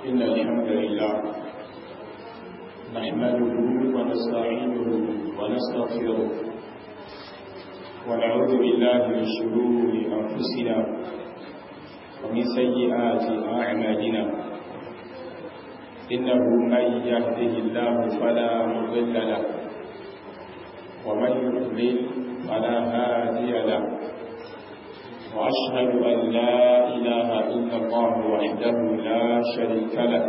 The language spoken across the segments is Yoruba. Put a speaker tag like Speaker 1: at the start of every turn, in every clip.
Speaker 1: إن الحمد لله نحمده ونستعينه ونستغفره ونعوذ بالله من شرور أنفسنا ومن سيئات أعمالنا إنه من يهده الله فلا مضل له ومن يضلل فلا هادي له وأشهد أن لا إله إلا الله وحده لا شريك له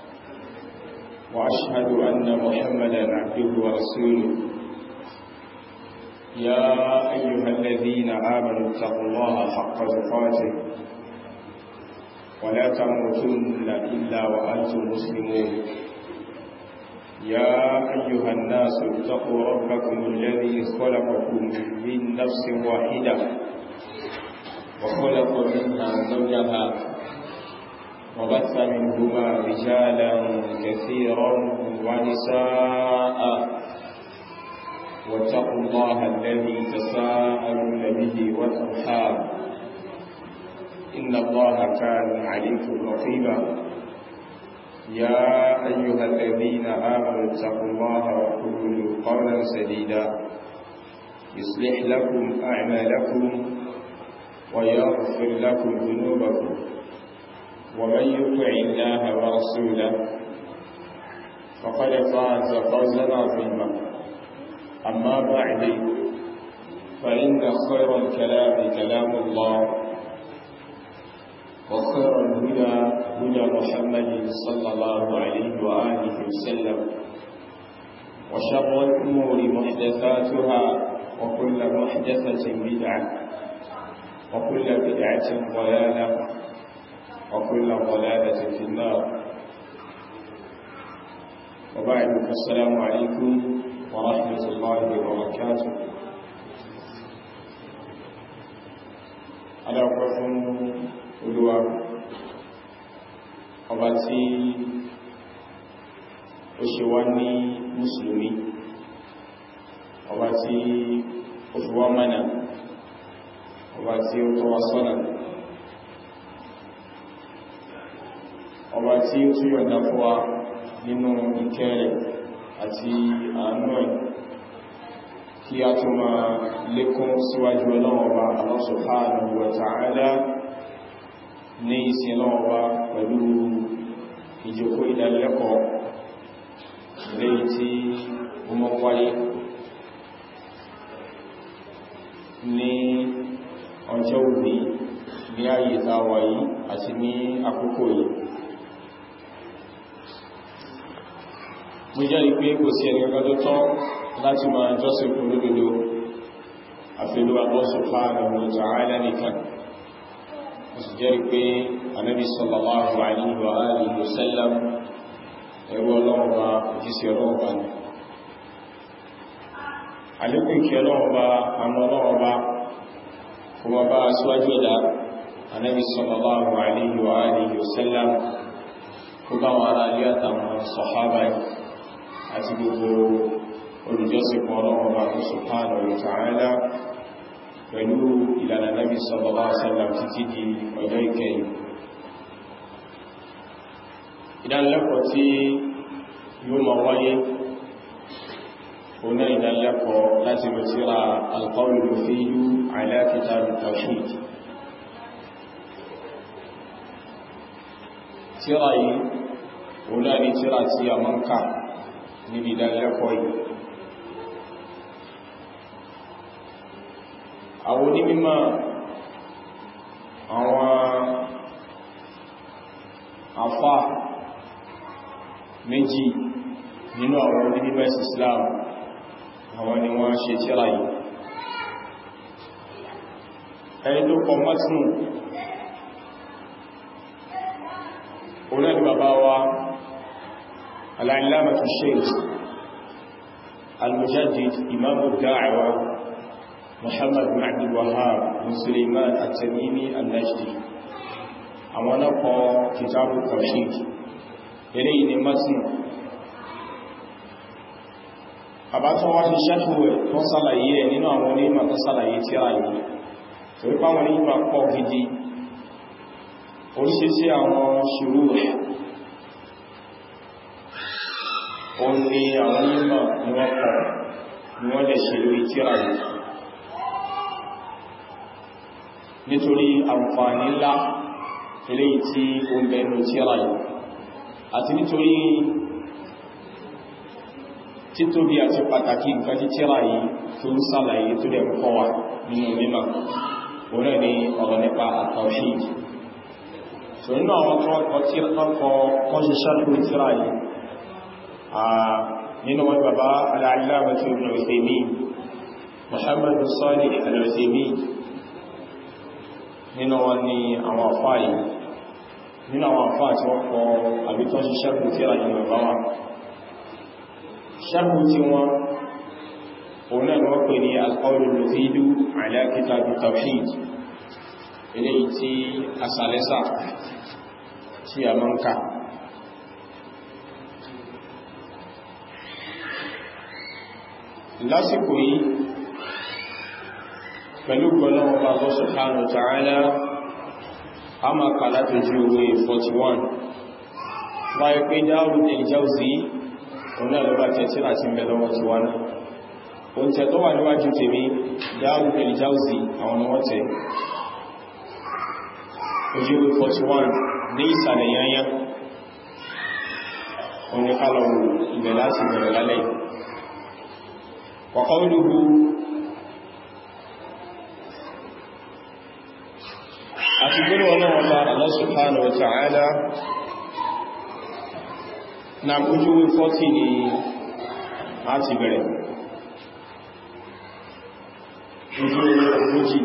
Speaker 1: وأشهد أن محمدا عبده ورسوله يا أيها الذين آمنوا اتقوا الله حق تقاته ولا تموتن إلا وأنتم مسلمون يا أيها الناس اتقوا ربكم الذي خلقكم من نفس واحدة وخلق منها زوجها وبث منهما رجالا كثيرا ونساء واتقوا الله الذي تساءلون به والأرحام إن الله كان عليكم رقيبا يا أيها الذين آمنوا اتقوا الله وقولوا قولا سديدا يصلح لكم أعمالكم ويغفر لكم ذنوبكم ومن يطع الله ورسوله فقد فاز فوزا عظيما أما بعد فإن خير الكلام كلام الله وخير الهدى هدى محمد صلى الله عليه وآله وسلم وشر الأمور محدثاتها وكل محدثة بدعة وكل بدعة ضلالة وكل ضلالة في النار وبعد السلام عليكم ورحمة الله وبركاته على قسم olúwa ọba tí ó ṣe wá ní mùsùlùmí ọba tí ó fi wá mánà ọba tí ó tọ́ wa sọ́nà ọba tí ó tún yọ̀ǹda fún wa nínú ìkẹ́ rẹ̀ àti àánú ẹ̀ kí a tún máa lékún síwájú Ọlọ́run ọba Allah subhanahu wa ta'ala ní ìsìn Ọlọ́run ọba pẹ̀lú ìjókòó ìdánilẹ́kọ̀ọ́ lẹ́yìn tí ó mọ́ wáyé ní ọjọ́ òní ní ayé tàwà yìí àti ní àkókò yìí. Mo jẹ́rìí pé kò sí ẹni ọgá tó tọ́ láti máa jọ́sìn fún lódodo àfẹ́lú Allah subhanahu wa ta'ala nìkan. Mo sì jẹ́rìí pé Ànábì sallallahu alaihi wa alihi wa sallam ẹrú Ọlọ́run bá òjíṣẹ́ Ọlọ́run bá ní. Àlékún ìkẹ́ Ọlọ́run bá àánú Ọlọ́run bá kuma bá aṣíwájú ẹ̀dá Ànábì sallallahu alaihi wa alihi wa sallam kó bá wọn ará ilé àtàwọn sàhábà àti gbogbo olùjọ́sìn fún Ọlọ́run bá subhanahu wa ta'ala pẹ̀lú ìlànà Ànábì sallallahu alaihi wa sallam títí di ọjọ́ ìkẹyìn. Ìdánilẹ́kọ̀ọ́ tí yóò máa wáyé هنا إذا لقوا لازم ترى القول المفيد على كتاب التوحيد ترى هنا ترى تيا منكا نبدا لقوا أو نمما أو أفا méjì nínú àwọn onímọ̀ Islam àwọn ni wọ́n ṣe tírà yìí. Ẹni tó kọ mọ́tínù orílẹ̀ bàbá wa al-allamatu Shaykh al-mujaddid imam ad-da'wa Muhammad bin Abdul Wahhab bin Sulaiman at-Tamimi al-Najdi. Àwọn náà kọ kitabu tawhid eléyìí ni mọ́tínù. Àbátọ́ wá ṣe ṣẹ́kù ẹ̀ tó sálàyé ẹ̀ nínú àwọn onímọ̀ tó sálàyé tírà yìí. Torí pàwọn onímọ̀ pọ̀ gidi oríṣiríṣi àwọn ṣùrú òun ni àwọn onímọ̀ ni wọ́n kọ̀ ni wọ́n lè ṣe lórí tírà yìí nítorí àǹfààní ńlá eléyìí tí ó ń bẹ nínú tírà yìí àti nítorí títóbi àti pàtàkì nǹkan tí tírà yìí tó ń ṣàlàyé tó dẹ̀ kọ́ wa nínú mímọ̀ òun náà ni ọ̀rọ̀ nípa at-tawhid. So nínú àwọn kan ṣe ṣàlùkù tírà yìí nínú wọn bàbá al-Allamah Ibn Uthaymeen, Muhammad Salih al-Uthaymeen, nínú wọn ni àwọn àfáà yìí nínú àwọn àfáà tí wọ́n kọ àbí tó ṣe ṣàlùkù tírà yìí bàbá wa ṣàlùkù tí wọ́n òun náà wọ́n pè ní al-qawl al-mufid ala kitab at-tawhid, eléyìí tí asàlẹ́sà tí a máa ń ká. Lásìkò yìí pẹ̀lú gbọ́lọ́wọ́ bá Allah subhanahu wa ta'ala a máa kà láti ojú owó 41 wáyé pé Darul Jawzi òun náà lọ́wọ́ tẹ̀sí láti mẹ́lọ́wọ́ ti wá náà oúnjẹ tó wà níwájú tèmi Darul Jawzi àwọn ọmọ tẹ̀ ojú 41 ní ìsàlẹ̀ yányá oníkálọ̀wò ibẹ̀ láti bẹ̀rẹ̀ lálẹ́ wa qawluhu àti gbẹ́rù ọlọ́wọ́ bá Allah subhanahu wa ta'ala na ojú 40 ni a ti bẹ̀rẹ̀ ojú ogójì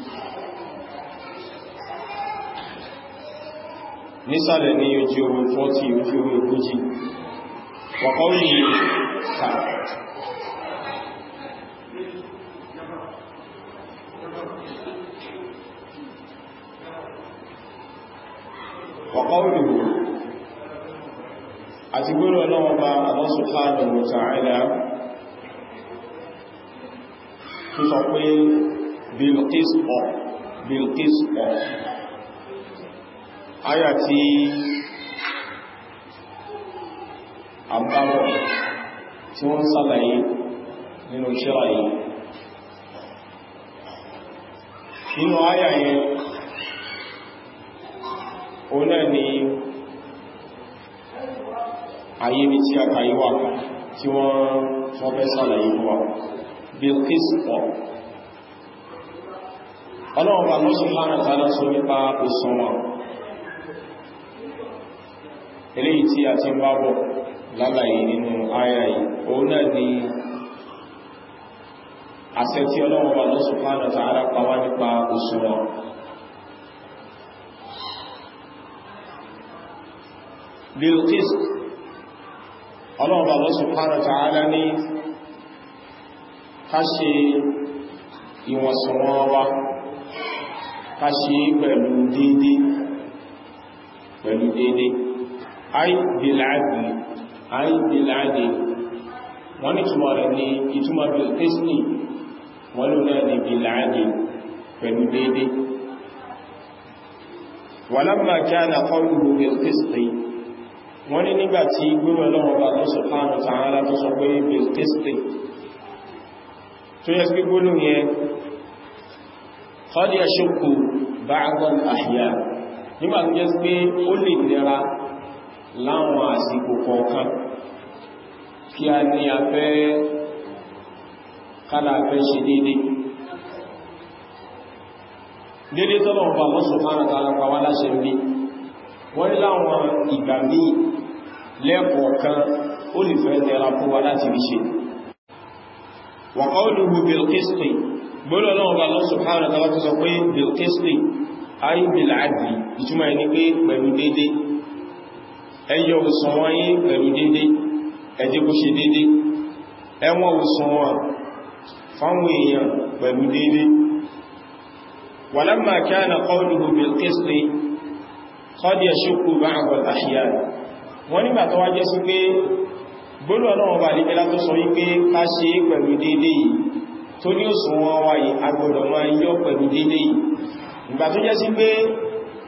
Speaker 1: nísàlẹ̀ ní ojú 40 ojú ogójì wa qawlihi وقوله أتقول الله سبحانه وتعالى تفقي بالقسط آياتي àbáwọ̀ tí wọ́n sàlàyé nínú ṣíra yìí nínú àyà yẹn òun náà ni ayé bí tí a kàyí wà tí wọ́n fẹ́ sàlàyé fún wa bilqist ọlọ́run bá lọ́sùn láàrín tààlá sọ nípa òṣùwọ̀n eléyìí tí a ti ń bá bọ̀ lálàyé nínú àyà yìí òun náà ni àṣẹ tí ọlọ́run bá lọ́sùn láàrín tààlá pa wá nípa òṣùwọ̀n bilqist ọlọ́run Allah subhanahu wa ta'ala ní ká ṣe ìwọ̀nsọ̀wọ̀n wa ká ṣe pẹ̀lú dédé ay bil'adl wọ́n ní túnmọ̀ rẹ̀ ní ìtumọ̀ bilqist wọ́n ló náà ní bil'adl pẹ̀lú dédé walamma kana qawluhu bilqist wọ́n ní nígbà tí gbọ́nà lọ́wọ́ bá Allah subhanahu wa ta'ala tó sọ pé bilqisti tó yẹ sí gbọ́nà yẹn qad yashukku ba'd al-ahya nígbà tó jẹ́ sí pé ó lè nira láwọn àsìkò kọ̀ọ̀kan kí a ní afẹ́ kálà afẹ́ ṣe dédé tọ́lọ̀ bá Allah subhanahu wa ta'ala pàwà láṣẹ ní wọ́n ní láwọn ìgbà míì lẹ́ẹ̀kọ̀ọ̀kan ó lè fẹ́ nira fún wa láti rí ṣe wa qawluhu bilqisti gbọ́nà lọ́wọ́ bá Allah subhanahu wa ta'ala tó sọ pé bilqisti ay bil'adli ìtumọ̀ ẹni pé pẹ̀lú dédé ẹyọ òsùnwọ̀n yí pẹ̀lú dédé ẹjẹ́ kó ṣe dédé ẹwọ́n òsùnwọ̀n fáwọn èèyàn pẹ̀lú dédé walamma kana qawluhu bilqisti qad yashukku ba'd al-ahyan wọ́n nígbà tó wá jẹ́ sí pé gbọ́nà lọ́wọ́ bá nígbẹ́lá tó sọ wípé ká ṣe pẹ̀lú dédé yìí tó ní òsùnwọ̀n wáyé agbọ́dọ̀ máa yọ pẹ̀lú dédé yìí ìgbà tó jẹ́ sí pé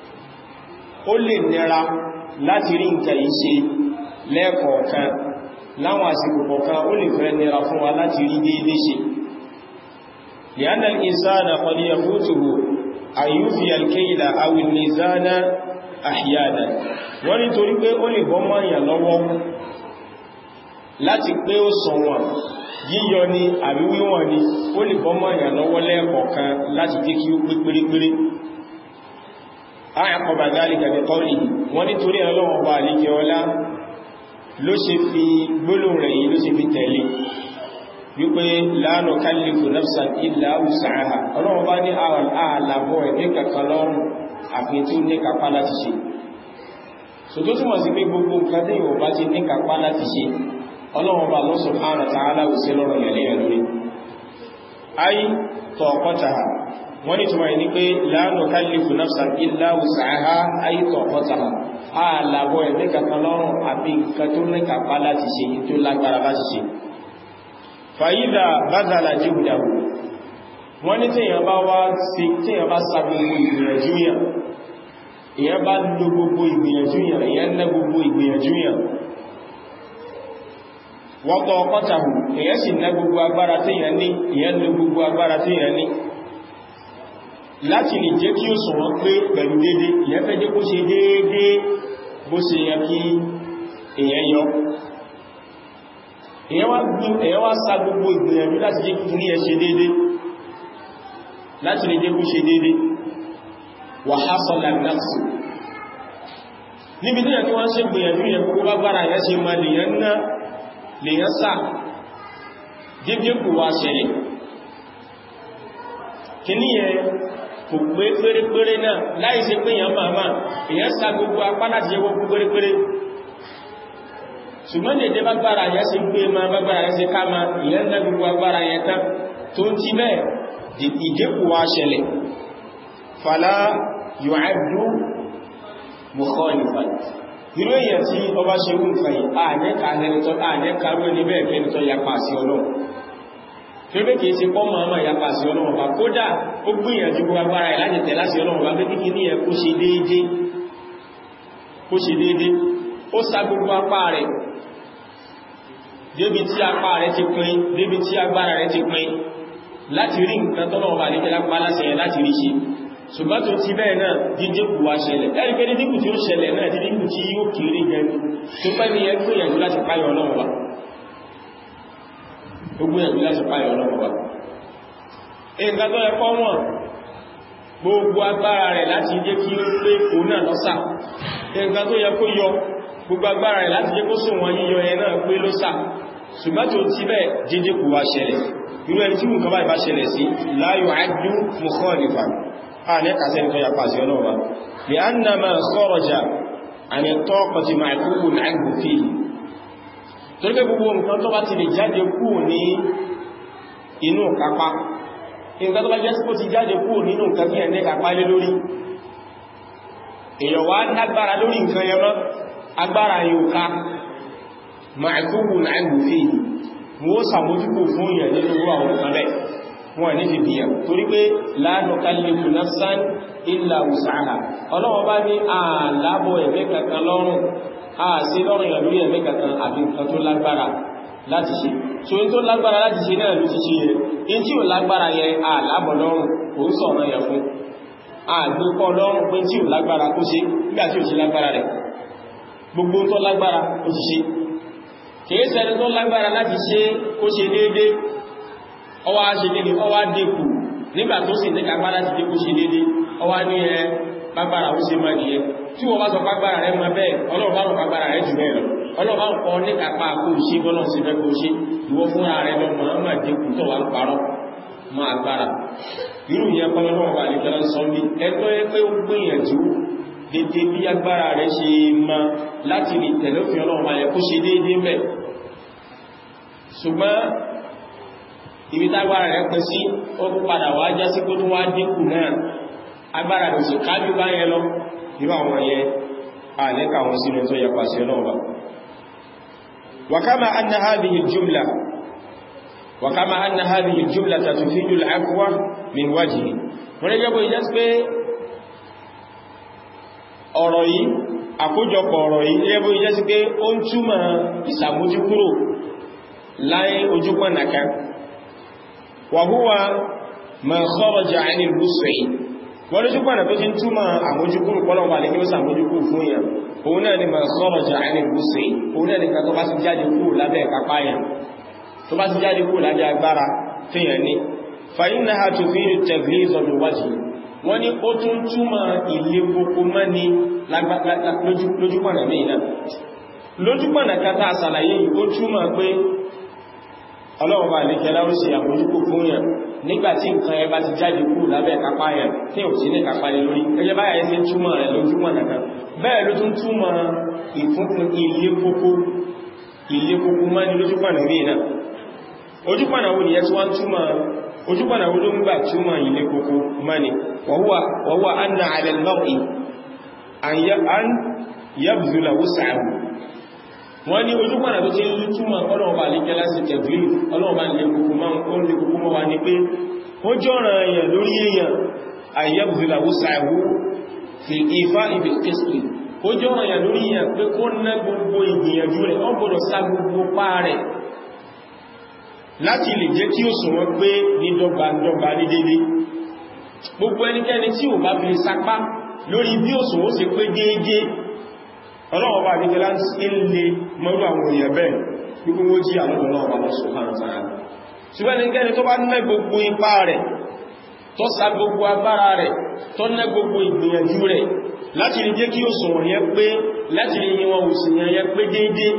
Speaker 1: ó lè nira láti rí nǹkan yìí ṣe lẹ́ẹ̀kọ̀ọ̀kan láwọn àsìkò kọ̀ọ̀kan ó lè fẹ́ nira fún wa láti rí déédé ṣe لأن الإنسان قد يفوته أن يوفي الكيل أو الميزان أحيانا wọ́n ní torí pé ó lè bọ́ mọ́ èèyàn lọ́wọ́ láti pé ó sọ̀wọ̀n yíyọ ni àbí wíwọ̀n ni ó lè bọ́ mọ́ èèyàn lọ́wọ́ lẹ́ẹ̀kọ̀ọ̀kan láti jẹ́ kí ó pé pérépéré أعقب ذلك بقوله wọ́n ní torí Ọlọ́run bá àlíkẹ́ ọlá ló ṣe fi gbólóhùn rẹ̀ yìí ló ṣe fi tẹ̀lé wípé la nukallifu nafsan illa wus'aha Ọlọ́run bá ní àwọn àlàbọ̀ ẹ̀mí kankan lọ́rùn àfi tí ó ní kápá láti ṣe so tó túnmọ̀ sí pé gbogbo nǹkan tí ìwọ̀n bá ti ní kápá láti ṣe Ọlọ́run bá Allah subhanahu wa ta'ala sí lọ́rùn yẹ̀lẹ́yẹ̀ lórí ay taqataha wọ́n ní túnmọ̀ ní pé la nukallifu nafsan illa wus'aha ay taqataha àlàbọ̀ ẹ̀mí kankan lọ́rùn àfi nǹkan tó ní kápá láti ṣe tó lágbára láti ṣe fàyídà bázàlá jíhùdáwò wọ́n ní tí èyàn bá wá sí tí èyàn bá sa gbogbo ìgbìyànjú yàn èyàn bá lo gbogbo ìgbìyànjú yàn èyàn ná gbogbo ìgbìyànjú yàn wọ́tọ̀ ọkọ́tàhù èyàn sì ná gbogbo agbára tí èyàn ní èyàn lo gbogbo agbára tí èyàn ní láti lè jẹ́ kí ó sọ̀rọ̀ pé pẹ̀lú dédé èyàn fẹ́ jẹ́ kó ṣe dédé bó ṣe yẹ kí èyàn yọ èyàn wá sá gbogbo ìgbìyànjú láti jẹ́ kí ẹ ṣe dédé láti lè jẹ́ kú ṣe dédé wa hasala an-naqs níbi tí yàn tí wọ́n ṣe gbìyànjú yẹn kó bá gbára yẹn ṣe ma lèyàn sá dédé kò wá ṣẹlẹ̀ kì ní yẹn kò pé pérépéré náà láì ṣe pé yàn máa èyàn sá gbogbo apá láti jẹ́ gbogbo pérépéré ṣùgbọ́n lè bá gbára yẹn ṣe gbé ma bá gbára yẹn ṣe ká ma ìyẹn ná gbogbo agbára yẹn tán tó ń ti bẹ́ẹ̀ ìdíkù wá ṣẹlẹ̀ fàlá yu'addu mukhalifan irú èyàn tí ọba ṣe ń fẹ̀yìn ààrẹ́kàrú ẹni bẹ́ẹ̀ kẹ́ni tó yapa sí Ọlọ́run tó bẹ́ kìí ṣe pọ́ máa yapa sí Ọlọ́run bá kódà ó gbìyànjú gbogbo agbára ẹ̀ láti tẹ̀lá sí Ọlọ́run bá pé kíkí ní ẹ kó ṣe déédé ó sá gbogbo apá rẹ̀ débi tí apá rẹ̀ ti pín débi tí agbára rẹ̀ ti pín láti rí nǹkan tọ́lọ̀ ọba ní kẹlá pàálàṣẹ yẹn láti rí ṣe ṣùgbọ́n tó ti bẹ́ẹ̀ náà dídíkù wá ṣẹlẹ̀ ẹ̀rí pé dídíkù tí ó ṣẹlẹ̀ náà dídíkù tí yóò kéré gẹni tó pẹ́ ní ẹgbẹ́ ìyànjú láti páyọ̀ Ọlọ́run wa gbogbo ìyànjú láti páyọ̀ Ọlọ́run wa nǹkan tó ẹkọ́ wọn gbogbo agbára rẹ̀ láti jẹ́ kí ó pé òun náà lọ́sà nǹkan tó yẹ kó yọ gbogbo agbára rẹ̀ láti jẹ́ kó sùn wọn yíyọ ẹ náà pé lọ́sà ṣùgbọ́n tó ti bẹ́ẹ̀ dídíkù wá ṣẹlẹ̀ irú ẹni tí mú kọba ìbá ṣẹlẹ̀ sí la yu'addu mukhalifan a ní kàtẹ́ ní tó yà pàṣẹ ọlọ́wà li anna ma kharaja 'an at-taqati ma'qulun 'anhu fihi tó rí gbogbo nǹkan tó bá ti lè jáde kúrò ní inú kápá nǹkan tó bá jẹ́ sípò ti jáde kúrò nínú nǹkan tí ẹ̀nẹ́ kápá lé lórí èèyàn wá lágbára lórí nǹkan yẹn mọ́ agbára yóò ká ma'qulun 'anhu fihi wọ́n sàmójúkò fún ìyàn nínú àwọn ọ̀pẹ́ wọn ní fi bíyà torí pé la nukallifu nafsan illa wus'aha Ọlọ́run bá ní àlábọ̀ ẹ̀mẹ́ kankan lọ́rùn àṣí lọ́rùn ìyàn lórí ẹ̀mẹ́ kankan àbí nǹkan tó lágbára láti ṣe so in tó lágbára láti ṣe náà ló ti ṣe yẹ in tí ò lágbára yẹ àlábọ̀ lọ́rùn kò ń sọ̀rọ̀ yẹ fún àgbékọ́ lọ́rùn pé tí ò lágbára kó ṣe nígbà tí ò ṣe lágbára rẹ̀ gbogbo tó lágbára ó ti ṣe kìí sẹ́ni tó lágbára láti ṣe kó ṣe déédé ọwá ṣe déédé ọwá dẹ́kù nígbà tó sì ní kápá láti dé kó ṣe déédé ọwá ní ẹ pápára ó ṣe máa nìyẹn tí wọ́n bá sọ pápára rẹ máa bẹ́ẹ̀ ọlọ́ọ̀bárùn pápára rẹ jù bẹ́ẹ̀ lọ ọlọ́ọ̀bárùn kọ́ ní kápá kó ṣe bọ́lọ̀ sí fẹ́ kó ṣe ìwọ fúnra rẹ lọ máa dẹ́kù tó wà ń parọ́ máa gbára irú yẹn kọ́ lọ́wọ́ wà ní fẹ́lá sọ bí ẹgbẹ́ pé ó gbìyànjú dédé bí agbára rẹ̀ ṣe ma láti lè tẹ̀lé òfin Ọlọ́run ayẹ kó ṣe déédé mẹ́ ṣùgbọ́n ibi tágbára rẹ̀ pín sí ó kú padà wá já sí kó tó wá dínkù náà agbára rẹ̀ sì kájú bá yẹn lọ irú àwọn yẹn àlẹ́kà wọn sínú tó yẹ pàṣẹ náà bá وكما أن هذه الجملة تفيد العفو من وجه wọ́n rẹ̀ jẹ́bọ̀ ìjẹ́ pé ọ̀rọ̀ yìí àkójọpọ̀ ọ̀rọ̀ yìí ẹbú jẹ́ sí pé ó ń túmọ̀ ìsàmójúkúrò láì ojúpọ̀nà kan wa huwa ma kharaja 'ani al-wus'i wọ́n lójúpọ̀nà tó ti ń túmọ̀ àmójúkúrò pọ́lọ̀wà lè kí ó sàmójúkúrò fún yàn òun náà ni ma kharaja 'ani al-wus'i òun náà ni ká tó bá ti jáde kúrò lábẹ́ ìkápá yàn tó bá ti jáde kúrò lábẹ́ agbára fíyàn ní fa innaha tufidu at-taghliz bil-wajh wọ́n ní ó tún túmọ̀ ilé gbogbo mọ́ni lójúpọ̀nà mìíràn lójúpọ̀nà kátà àsàlàyé ó túmọ̀ pé ọlọ́wọ́ bá lè kẹlá ó sì àmójúkò fún yàn nígbàtí nǹkan ẹ bá ti jáde kúrò lábẹ́ kápá yàn tí ò sí ní kápá lé lórí ẹgbẹ́ báyà ẹ́ sí túmọ̀ rẹ̀ lójúpọ̀nà kan bẹ́ẹ̀ ló tún túmọ̀ ìfúnkún ilé gbogbo mọ́ni lójúpọ̀nà mìíràn ojúpọ̀nà wo nìyẹn tí wọ́n túmọ̀ ojúpọ̀nà wo ló ń gbà túmọ̀ ilé gbogbo mọ́ni wa huwa anna 'ala al-mar'i an yabdhula wus'ahu wọ́n ní ojúpọ̀nà tó ti ń túmọ̀ ọlọ́ọ̀bà lè kẹ́lá sí tẹ̀gbìlì ọlọ́ọ̀bà lè kúkú mọ́ wa ní pé ó jọ́ràn èèyàn lórí èèyàn an yabdhula wus'ahu fi ifa'i bil qist ó jọ́ràn èèyàn lórí èèyàn pé kó ná gbogbo ìgbìyànjú rẹ̀ ó gbọ́dọ̀ sá gbogbo pá rẹ̀ láti lè jẹ́ kí ó sùn wọ́n pé ní dọ́gbandọ́gba ní dédé gbogbo ẹnikẹ́ni tí ò bá fi sapá lórí bí ó sùn ó sì pé déédé ọlọ́wọ́ bá nígbẹ́ láti ilé mọ́rú àwọn èèyàn bẹ́ẹ̀ gbogbo wó jí àwọn ọlọ́wọ́ bá subhanahu wa ta'ala ṣùgbọ́n ẹnikẹ́ni tó bá ná gbogbo ipá rẹ̀ tó sa gbogbo agbára rẹ̀ tó ná gbogbo ìgbìyànjú rẹ̀ láti lè jẹ́ kí ó sùn wọ̀nyẹn pé láti lè yí wọn òsì yẹn pé déédé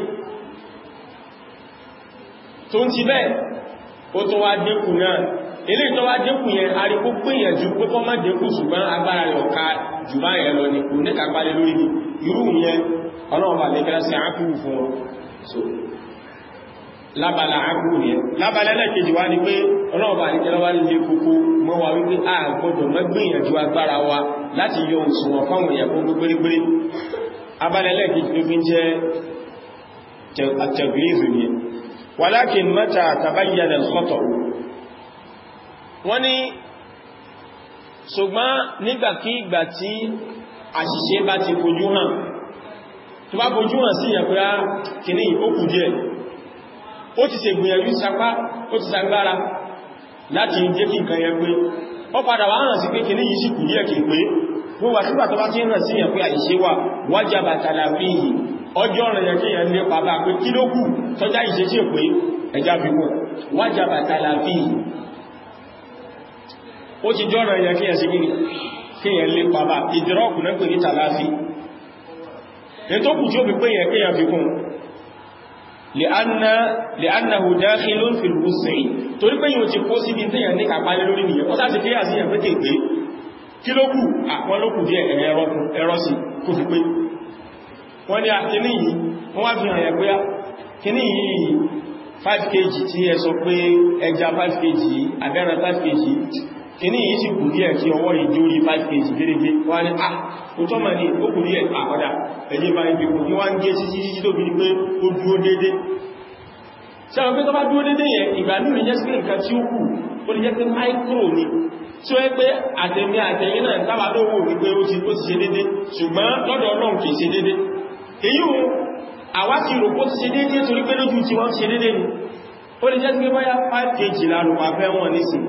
Speaker 1: tó ń ti bẹ́ẹ̀ ó tó wá dínkù náà ilé tó wá dínkù yẹn aríkó gbìyànjú pé kọ́ má dínkù ṣùgbọ́n agbára rẹ̀ ọ̀ká jù bá yẹn lọ ní kò ní kàgbálẹ̀ lórí ní irú yẹn ọlọ́ọ̀bà lè kẹ́lá sí àákùrù fún wọn so lábàlá àákùrù yẹn lábàlá lẹ́kejì wá ní pé ọlọ́ọ̀bà lè kẹ́lá wá nílé kókó mọ́ wa wípé a gbọ́dọ̀ má gbìyànjú agbára wa láti yọ òṣùwọ̀n fáwọn èèyàn fún gbégbérégbéré abálẹ́ lẹ́kejì tó fi ń jẹ́ àtẹ̀gbìlì yẹn walakin mata tabayyana al-khata' wọ́n ní ṣùgbọ́n nígbàkígbà tí àṣìṣe bá ti fojú hàn tó bá fojú hàn sí ìyàpẹ́ kìíní ó kù díẹ̀ ó ti ṣe gbìyànjú sapá ó ti sagbára láti jẹ́ kí nǹkan yẹn pé ó padà wá hàn sí pé kìíní yìí sì kù díẹ̀ kìí pé wọ́n wà sígbà tó bá ti hàn sí ìyàpẹ́ àṣìṣe wà wajaba talafihi ọjọ́ ọ̀rọ̀ yẹn kí yẹn lé pàbá pé kí ló kù tọ́já ìṣe sí pé ẹjá fi kún wajaba talafihi ó ti jọ́rọ̀ yẹn kí yẹn sí kí yẹn lé pàbá ìdírọ́kù náà pè ní tàláfí ètò kù tí ó fi pé yẹn kí yẹn fi kún li'annahu dakhilun fil wus'i torí pé yóò ti kó síbi tí yẹn ní kàpálẹ́ lórí nìyẹn ó sáti kí àti yẹn pé kéèké kí ló kù àwọn lókù díẹ̀ ẹ̀rọ sí kó fi pé wọ́n ní àkíní yìí wọ́n wá fi hàn yẹ pé kíní yìí 5 kg tí ẹ sọ pé ẹja 5 kg àgbẹ́ran 5 kg kíní yìí sì kù díẹ̀ kí ọwọ́ ìjórí 5 kg gẹ́gẹ́ wọ́n ní ó tọ́ mà ní ó kù díẹ̀ àkọ́dá ẹjẹ́ bá ibi kù ní wọ́n ń gé títí tó bí ní pé ó dúró dédé sẹ́wọ̀n pé tó bá dúró dédé yẹn ìgbà ní jẹ́ sí nǹkan tí ó kù ó lè jẹ́ pé micro ni tí ó yẹ pé àtẹ̀mí àtẹ̀yìn náà tábà lówó ní pé ó ti ṣe dédé ṣùgbọ́n lọ́dọ̀ Ọlọ́run kìí ṣe dédé èyí o àwa ti rò kó ti ṣe dédé torí pé lójú tí wọ́n ṣe dédé ni ó lè jẹ́ pé báyá 5 kg lárùn àfẹ́ wọn nísìn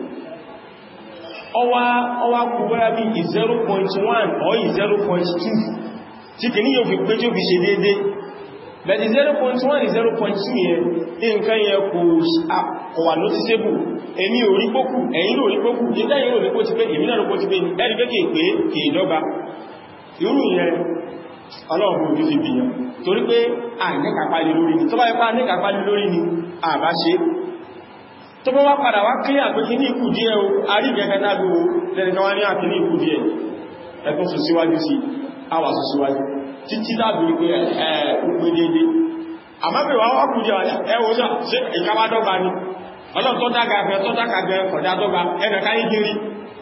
Speaker 1: ọwá kú báyá bí 0.1 or 0.2 tí kì ní yóò fi pé tí ó fi ṣe dédé bẹ̀tí 0.1 0.2 yẹn nǹkan yẹn kò wà noticeable èmi ò rí pókù ẹ̀yin ló rí pókù ìdá yìí ò rí pó ti pé èmi náà ló pó ti pé ní ẹ̀rí pé kìí dọ́gba irú yẹn ọlọ́run ojú ti bìyàn torí pé àìníkàpálẹ̀ lórí ni tó bá ipá àìníkàpálẹ̀ lórí ni àbá ṣe tó bá wá padà wá kílẹ̀ àpé kí ní ikú díẹ̀ o àrí gẹ́gẹ́ dágbò lẹ́nìkan wá ní àkí ní ikú díẹ̀ ẹkùn sọ síwájú sí àwà sọ síwájú títí dábì pé gbogbo dédé àmábẹ̀ wá wá kú díẹ̀ ẹwọ́ ṣe ìkáwá dọ́gba ni ọlọ́run tó dágàfẹ́ tó dágàfẹ́ kọjá dọ́gba ẹnìkan yí kiri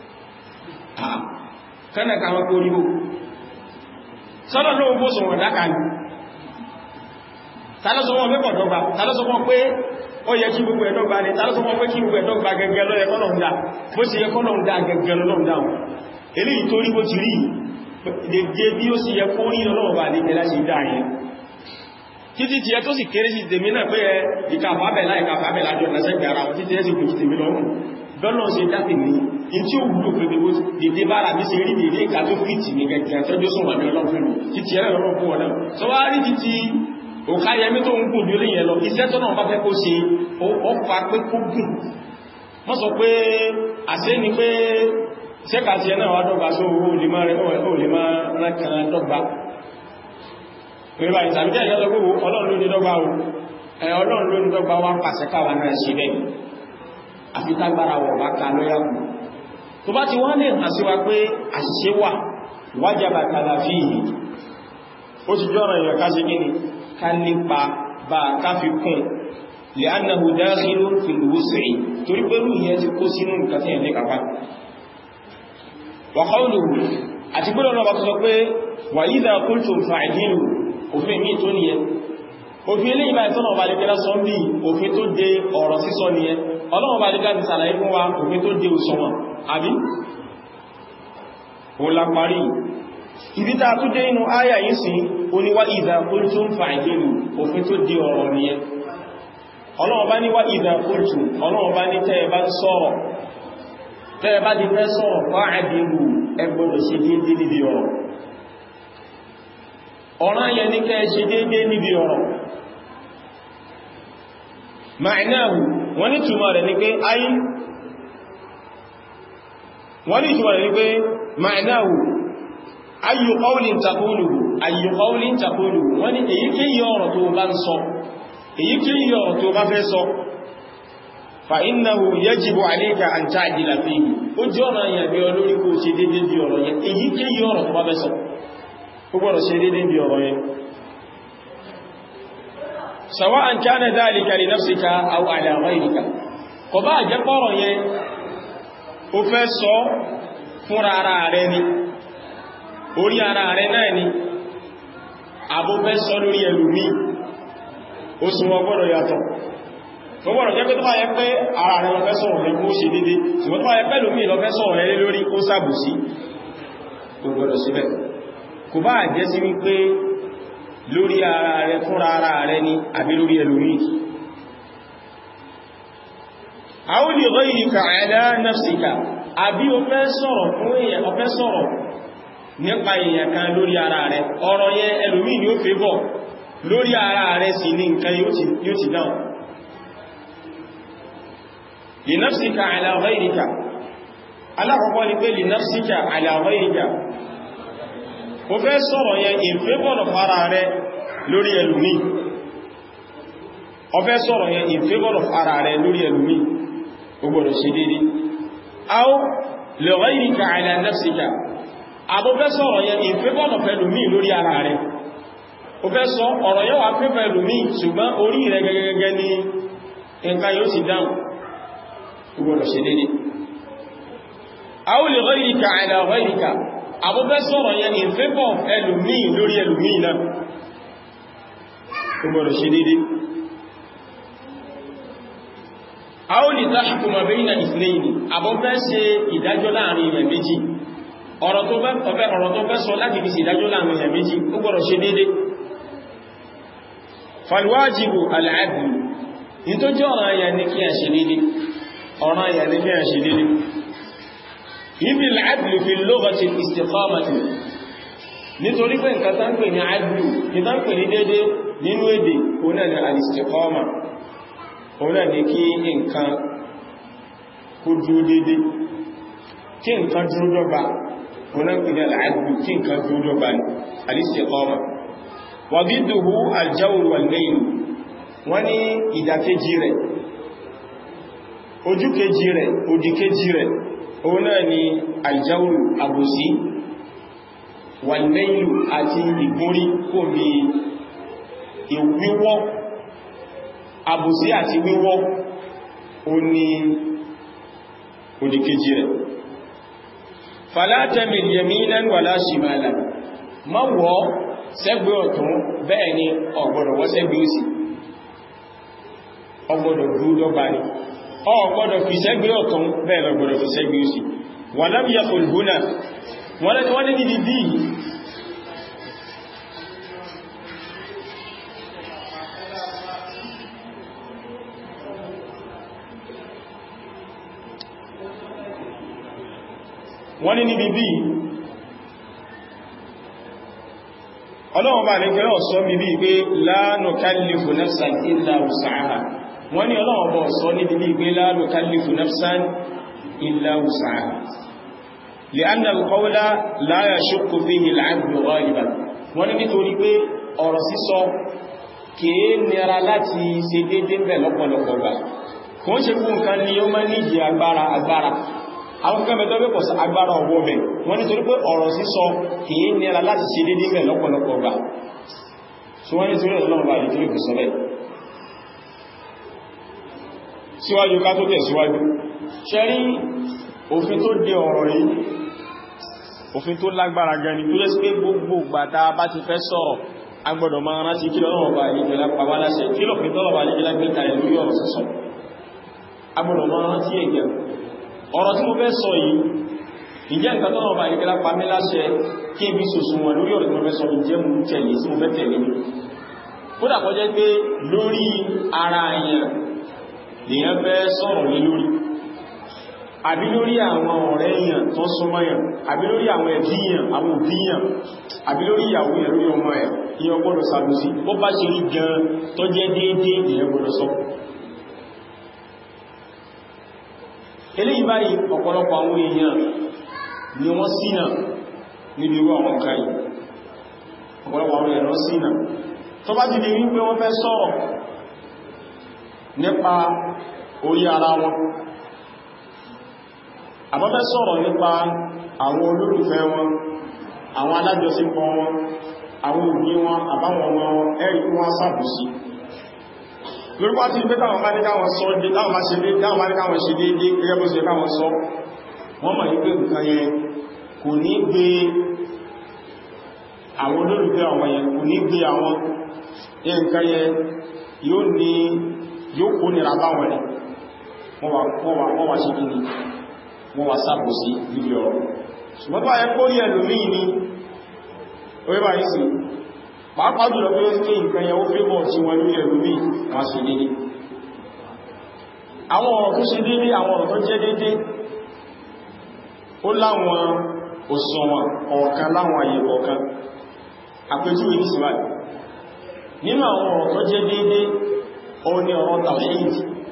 Speaker 1: kẹ́nẹ̀kan wọn kó rígbò sọ́dọ̀ ló gbó sọ wọ̀n dáka ní tàlọ́sọmọ́ mẹ́kọ̀ dọ́gba tàlọ́sọmọ́ pé ó yẹ kí gbogbo ẹ̀dọ́gba ní tàlọ́sọmọ́ pé kí gbogbo ẹ̀dọ́gba gẹ́gẹ́ lọ́yẹ kọ́lọ̀ ń dá bó ti yẹ kọ́lọ̀ ń dá gẹ́gẹ́ lọ́lọ́ ń dáhùn eléyìí tó rí bó ti rí
Speaker 2: dédé bí ó sì yẹ kó rí ọlọ́run bá lè tẹ́lá sí dáa yẹn títí tí ẹ tó sì kéré sí tèmi náà pé ìkàfàbẹ̀lá jọ lásẹ́gbẹ̀ ara wọn títí ẹ sì kò tèmi lọ́rùn bọ́lọ̀ ṣe dápì ní in tí ó wúlò pé gbogbo dédé bára bí ṣe rí dédé ìkà tó fìtì ní gẹ̀gẹ̀ tọ́jú sùn wà ní ọlọ́run títí ẹ̀rẹ́ lọ́rọ̀ fún ọ̀nà sọ wá rí títí òkáyẹmí tó ń gùn bí orí yẹn lọ iṣẹ́ tó náà bá fẹ́ kó ṣe ọfà pé kó gùn wọ́n sọ pé àṣẹ ni pé ṣẹ́kàtí ẹ náà wá dọ́gba só owó lè máa rẹ́kàn dọ́gba ìrìnbà ìsàbíkẹ́ ìyá lọ́gbọ́ ọlọ́run ló ní dọ́gba o ọlọ́run ló ní dọ́gba wá pàṣẹ káwà náà ṣe bẹ́ẹ̀ àfitágbára wọ̀ bá ká lọ́yàwó tó bá ti wá lè hàn sí wa pé àṣìṣe wà wájàbà kàlà fi yìí ó ti jọ́rọ̀ èèyàn ká ṣe gíní ká nípa bá ká fi kún lè annahu dakhilun fil wus'i torí pé rú ìyẹn ti kó sínú nǹkan tí ẹ̀ ní kápá wa qawluhu àti gbọ́dọ̀ náà bá tó sọ pé wa idha qultum fa'dilu òfin mi tó nìyẹn òfin ilé ìbá ìtọ́nà ọba lẹ́gbẹ́lá sọ ń bí òfin tó dé ọ̀rọ̀ sísọ nìyẹn ọlọ́wọ́ bá lẹ́gbẹ́ ti sàlàyé fún wa òfin tó dé òṣùwọ̀n àbí òun la parí ibi tá tó dé inú áyà yìí sí oní wa idha qultum fa'dilu òfin tó dé ọ̀rọ̀ nìyẹn ọlọ́wọ́ bá ní wa idha qultum ọlọ́wọ́ bá ní tẹ́ bá sọ̀rọ̀ tẹ́ bá di fẹ́ sọ̀rọ̀ fa'dilu ẹ gbọ́dọ̀ ṣe déédéé níbi ọ̀rọ̀ ọ̀ràn yẹn ní kẹ́ ṣe déédéé níbi ọ̀rọ̀ ma'nahu wọ́n ní túnmọ̀ rẹ̀ ní pé ayé wọ́n ní túnmọ̀ rẹ̀ ní pé ma'nahu ayyu qawlin taquluhu wọ́n ní èyíkéyìí ọ̀rọ̀ tó bá ń sọ èyíkéyìí ọ̀rọ̀ tó bá fẹ́ sọ fa innahu yajibu alayka an ta'dila fihi ó jẹ́ ọ̀ràn yẹn bí olórí kó ṣe déédéé bí ọ̀rọ̀ yẹn èyíkéyìí ọ̀rọ̀ tó bá fẹ́ sọ ó gbọ́dọ̀ ṣe déédéé bí ọ̀rọ̀ yẹn sawa'an kana dhalika li nafsika aw ala ghayrika kò bá jẹ́ pọ̀rọ̀ yẹn ó fẹ́ sọ fúnra ara rẹ̀ ni orí ara rẹ̀ náà ni àbó fẹ́ sọ lórí ẹlòmí ó sún wọ́n gbọ́dọ̀ yàtọ̀ tó gbọ́dọ̀ jẹ́ pé tó bá yẹ pé ara rẹ̀ lọ fẹ́ sọ̀rọ̀ rẹ̀ kó ṣe dédé ṣùgbọ́n tó bá yẹ pé lómí lọ fẹ́ sọ̀rọ̀ rẹ̀ lórí ó sàbòsí kò gbọ́dọ̀ síbẹ̀ kò bá jẹ́ sí wípé lórí ara rẹ̀ fúnra ara rẹ̀ ni àbí lórí ẹlòmí aw li ghayrika ala nafsika àbí o fẹ́ sọ̀rọ̀ fún èèyàn o fẹ́ sọ̀rọ̀ nípa èèyàn kan lórí ara rẹ̀ ọ̀rọ̀ yẹn ẹlòmí ni ó fẹ́ bọ̀ lórí ara rẹ̀ sì ní nǹkan yóò ti dáun li nafsika ala ghayrika alákọ̀ọ́kọ́ ni pé li nafsika ala ghayrika o fẹ́ sọ̀rọ̀ yẹn ìfẹ́ bọ̀rọ̀ fara rẹ̀ lórí ẹlòmí o fẹ́ sọ̀rọ̀ yẹn ìfẹ́ bọ̀rọ̀ fara rẹ̀ lórí ẹlòmí ó gbọ́dọ̀ ṣe dédé aw li ghayrika ala nafsika àbò fẹ́ sọ̀rọ̀ yẹn ìfẹ́ bọ̀rọ̀ fẹ́lòmí lórí ara rẹ̀ o fẹ́ sọ ọ̀rọ̀ yẹn wà fẹ́ fẹ́lòmí ṣùgbọ́n orí rẹ̀ gẹ́gẹ́gẹ́ ní nǹkan yóò sì dáhùn ó gbọ́dọ̀ ṣe dédé aw li ghayrika ala ghayrika àbò fẹ́ sọ̀rọ̀ yẹn ìfẹ́ bọ̀ ẹlòmí lórí ẹlòmí náà ó gbọ́dọ̀ ṣe dédé aw li tahkuma bayna ithnayni àbọ̀ fẹ́ ṣe ìdájọ́ láàrin èèyàn méjì ọ̀rọ̀ tó fẹ́ sọ láti fi ṣe ìdájọ́ láàrin èèyàn méjì ó gbọ́dọ̀ ṣe dédé falwajibu al-'adl ní tó jẹ́ ọ̀ràn èèyàn ní kí a ṣe dédé ọ̀ràn èèyàn ní kí a ṣe dédé ibi al-'adl fi lughati al-istiqamati nítorí pé nǹkan tán pè ní 'adl ní tán pè ní dédé nínú èdè òun náà ni al-istiqama òun náà ní kí nǹkan kó dúró dédé kí nǹkan dúró dọ́gba òun náà pè ní al-'adl kí nǹkan dúró dọ́gba ní al-istiqama wa didduhu al-jawr wal-mayl wọ́n ní ìdàkejì rẹ̀ ojúkejì rẹ̀ òdìkejì rẹ̀ òun náà ni al-jawr àbòsí wal-mayl àti ìgbórí kò bí ìwíwọ́ àbòsí àti wíwọ́ ó ní òdìkejì rẹ̀ fala tamil yaminan wala shimalan má wọ́ sẹ́gbẹ́ ọ̀tún bẹ́ẹ̀ ni ọ̀gbọ̀dọ̀ wọ́ sẹ́gbẹ́ òsì ọgbọ̀dọ̀ dúdọ́gba ni ọgbọ̀dọ̀ fi sẹ́gbẹ́ ọ̀tún bẹ́ẹ̀ lọ́gbọ̀dọ̀ fi sẹ́gbẹ́ òsì walam yaqul huna wọ́n ní dídí wọ́n ní níbi bí ọlọ́run bá ní kẹrẹ ọ̀sọ́ mi bí pé la nukallifu nafsan illa wus'aha wọ́n ní ọlọ́run bá ọ̀sọ́ níbi bí pé la nukallifu nafsan illa wus'aha li'anna al-qawla la yashukku fihi al-'abdu ghaliban wọ́n ní nítorí pé ọ̀rọ̀ sísọ kìí nira láti ṣe dédé bẹ̀ lọ́pọ̀lọpọ̀ gbà kò ń ṣe fún nǹkan ní ó máa níjì agbára àwọn kan mẹ́tọ́ pé pọ̀sá agbára ọwọ́ mẹ́ wọ́n ní torí pé ọ̀rọ̀ sísọ kìí nira láti ṣe dédé mẹ́ lọ́pọ̀lọpọ̀ gbà so wọ́n ní torí ọlọ́run bá ní kílùkù sọ́lẹ̀ síwájú ká tó tẹ̀ síwájú ṣẹ́rí òfin tó dé ọ̀rọ̀ yìí òfin tó lágbára gan ni tó lẹ́ sí pé gbogbo gbàtà bá ti fẹ́ sọ̀rọ̀ agbọ́dọ̀ máa rántí kí ọlọ́run bá ní kílá pa wá láṣẹ kí lọ́fin tọ́lọ̀ bá ní kílá gbé kalẹ̀ lórí ọ̀rọ̀ sísọ agbọ́dọ̀ máa rántí ẹ̀gẹ̀ ọ̀rọ̀ tí mo fẹ́ sọ yìí ìjẹ́ nǹkan tọ́nà ọba ìgbẹ́lá pàmí láṣẹ kí ebi sòsùn wọn lórí ọ̀rọ̀ tí mo fẹ́ sọ ìjẹ́ mú tẹ̀lé sí mo fẹ́ tẹ̀lé ní kódà kó jẹ́ pé lórí ara èèyàn lèyàn fẹ́ sọ̀rọ̀ lé lórí àbí lórí àwọn ọ̀rẹ́ èèyàn tó súnmọ́ yàn àbí lórí àwọn ẹbí yàn àwọn òbí yàn àbí lórí ìyàwó yàn lórí ọmọ ẹ̀ ìyàn gbọ́dọ̀ sàbòsí bó bá ṣe rí gan tó jẹ́ déédéé ìyàn gbọ́dọ̀ sọ eléyìí báyìí ọ̀pọ̀lọpọ̀ àwọn èèyàn ni wọ́n ṣìnà níbi irú àwọn nǹkan yìí ọ̀pọ̀lọpọ̀ àwọn èèyàn ṣìnà tó bá ti di wípé wọ́n fẹ́ sọ̀rọ̀ nípa orí ara wọn àbọ́ fẹ́ sọ̀rọ̀ nípa àwọn olólùfẹ́ wọn àwọn alájọṣepọ̀ wọn àwọn òbí wọn àbáwọn ọmọ wọn ẹ̀rí wọn ṣàbòsí lórúkọ tí pé táwọn bá ní káwọn sọ dé táwọn bá ṣe dé táwọn bá ní káwọn ṣe déédé gẹ́gẹ́ bó ṣe káwọn sọ wọ́n mọ̀ ní pé nǹkan yẹn kò ní gbé àwọn olólùfẹ́ àwọn yẹn kò ní gbé àwọn nǹkan yẹn yóò kó nira báwọn ni wọ́n wá ṣe kíni wọ́n wá sábòsí níbi ọ̀rọ̀ ṣùgbọ́n bá yẹ kó rí ẹlòmíì ni orí bá yìí sí pàápàá jùlọ pé ó sí nǹkan yẹn ó fẹ́ bọ̀ tí wọ́n lórí ẹlòmíì wọ́n ṣe dédé àwọn ọ̀rọ̀ tó ṣe dédé àwọn ọ̀rọ̀ tó jẹ́ dédé ó láwọn òṣùwọ̀n ọ̀kan láwọn àyè ọ̀kan àpèjúwe ní síwájú nínú àwọn ọ̀rọ̀ tó jẹ́ dédé ó ní ọ̀rọ̀ tawhid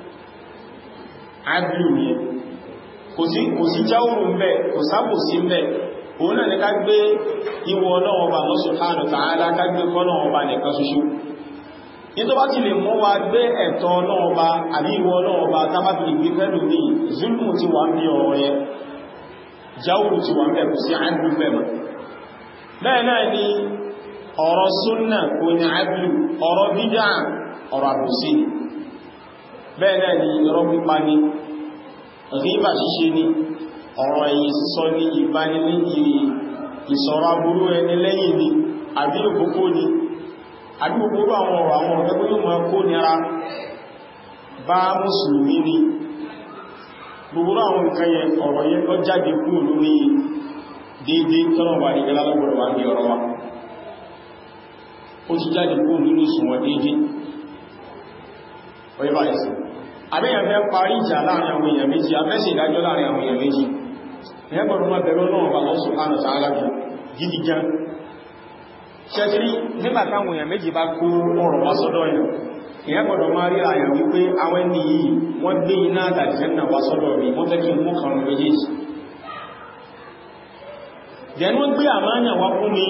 Speaker 2: adlu ni kò sí jáwòrò ń bẹ kò sábòsí ń bẹ òun náà ní ká gbé ìwọ Ọlọ́run Ọba Allah subhanahu wa ta'ala ká gbé fọ́lọ́run Ọba nìkan ṣoṣo ní tó bá ti lè mú wa gbé ẹ̀tọ́ Ọlọ́run Ọba àbí ìwọ Ọlọ́run Ọba tábàbí ìgbé fẹ́lú ní zulmù ti wà ní ọ̀rọ̀ yẹn jáwòrò ti wà ń bẹ kò sí adlu mẹ́mọ̀ bẹ́ẹ̀ náà ni ọ̀rọ̀ súnnà kò ní adlu ọ̀rọ̀ bídá ọ̀rọ̀ àbòsí bẹ́ẹ̀ náà ni ọ̀rọ̀ pípa ni ríbà ṣíṣe ni ọ̀rọ̀ ẹ̀yìn sísọ ní ìbáni ní ìsọ̀rọ̀ aburú ẹni lẹ́yìn ni àbí òkókó ni àbí òkókó àwọn ọ̀rọ̀ àwọn ọ̀rọ̀ tó mọ́ kó nira bá mùsùlùmí ni gbogbo àwọn nǹkan yẹn ọ̀rọ̀ yẹn lọ jáde kúrò lórí déédéé tọ́nà wà ní gẹ́lálọ́gbọ̀rọ̀ wà ní ọ̀rọ̀ wa ó ti jáde kúrò nínú ìsùnwọ̀n déédéé ọ̀yẹ́ báyìí sí àbẹ́yàn fẹ́ parí ìjà láàrin àwọn èèyàn méjì afẹ́sẹ̀ ìdájọ́ láàrin àwọn èèyàn méjì ẹgbẹ̀rún máa bẹ̀rẹ̀ náà bá Allah subhanahu wa ta'ala gidi gan ṣẹ́tìrí nígbà táwọn èèyàn méjì bá kó ọ̀rọ̀ wá sọ́dọ̀ èèyàn ìyẹn gbọ́dọ̀ máa rí àyàn wípé àwọn ẹni yìí wọ́n gbé iná àtàlìjẹ́nà wá sọ́dọ̀ rí wọ́n fẹ́ kí mú kan méjèèjì jẹ́nu gbé àmánà wá fún mi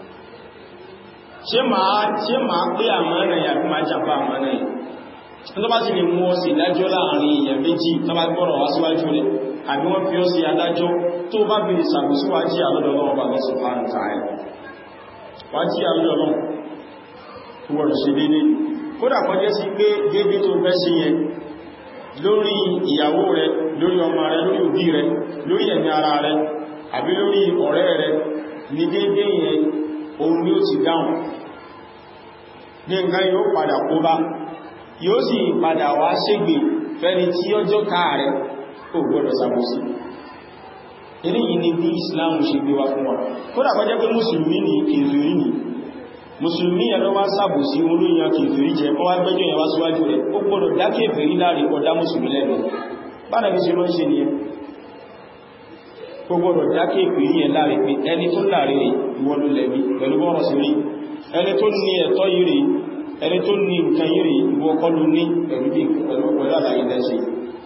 Speaker 2: ṣé máa pé àmánà yàbí máa jàmbá àmánà yìí tó bá ti lè mú ọ sí ìdájọ́ láàrin èèyàn méjì tó bá gbọ́rọ̀ wá síwájú rẹ̀ àbí wọ́n fi ọ sí adájọ́ tó bá bèèrè sàbòsíwájí àlọ́dọ̀ náà bá lọ́sùn fáàrùn tààrẹ wájí àlọ́dọ̀ náà tó wọ́n ṣe dédé kódà kọjẹ́ sí pé dédé tó fẹ́ sí yẹn lórí ìyàwó rẹ̀ lórí ọmọ rẹ̀ lórí òbí rẹ̀ lórí ẹ̀mí ara rẹ̀ àbí lórí ọ̀rẹ́ rẹ̀ ní dédé yẹn òun ni ó ti dáhùn ní nǹkan yóò padà kó bá yóò sì padà wá ṣégbè fẹ́ni tí ọjọ́ káà rẹ̀ kò gbọ́dọ̀ sàbòsí eléyìí ni bí Islam ṣe gbé wa fún wa kódà kó jẹ́ pé mùsùlùmí ni kèfèrí ni mùsùlùmí ẹ̀lọ wá sábò sí olóyìn kèfèrí jẹ ọwá gbẹ́jọ́ yẹn wá síwájú rẹ̀ ó gbọ́dọ̀ dá kèfèrí láàrin ọdá mùsùlùmí lẹ́nu bára bí ṣe mọ́ ṣe nìyẹn ó gbọ́dọ̀ dá kèfèrí yẹn láàrin pé ẹni tó láàrin ìwọ ló lẹ́bi pẹ̀lú bọ́rọ̀ sí rí ẹni tó ní ẹ̀tọ́ yìí rí ẹni tó ní nǹkan yìí rí ìwọ kọ́ ló ní pẹ̀lú àlàyé lẹ́ṣẹ̀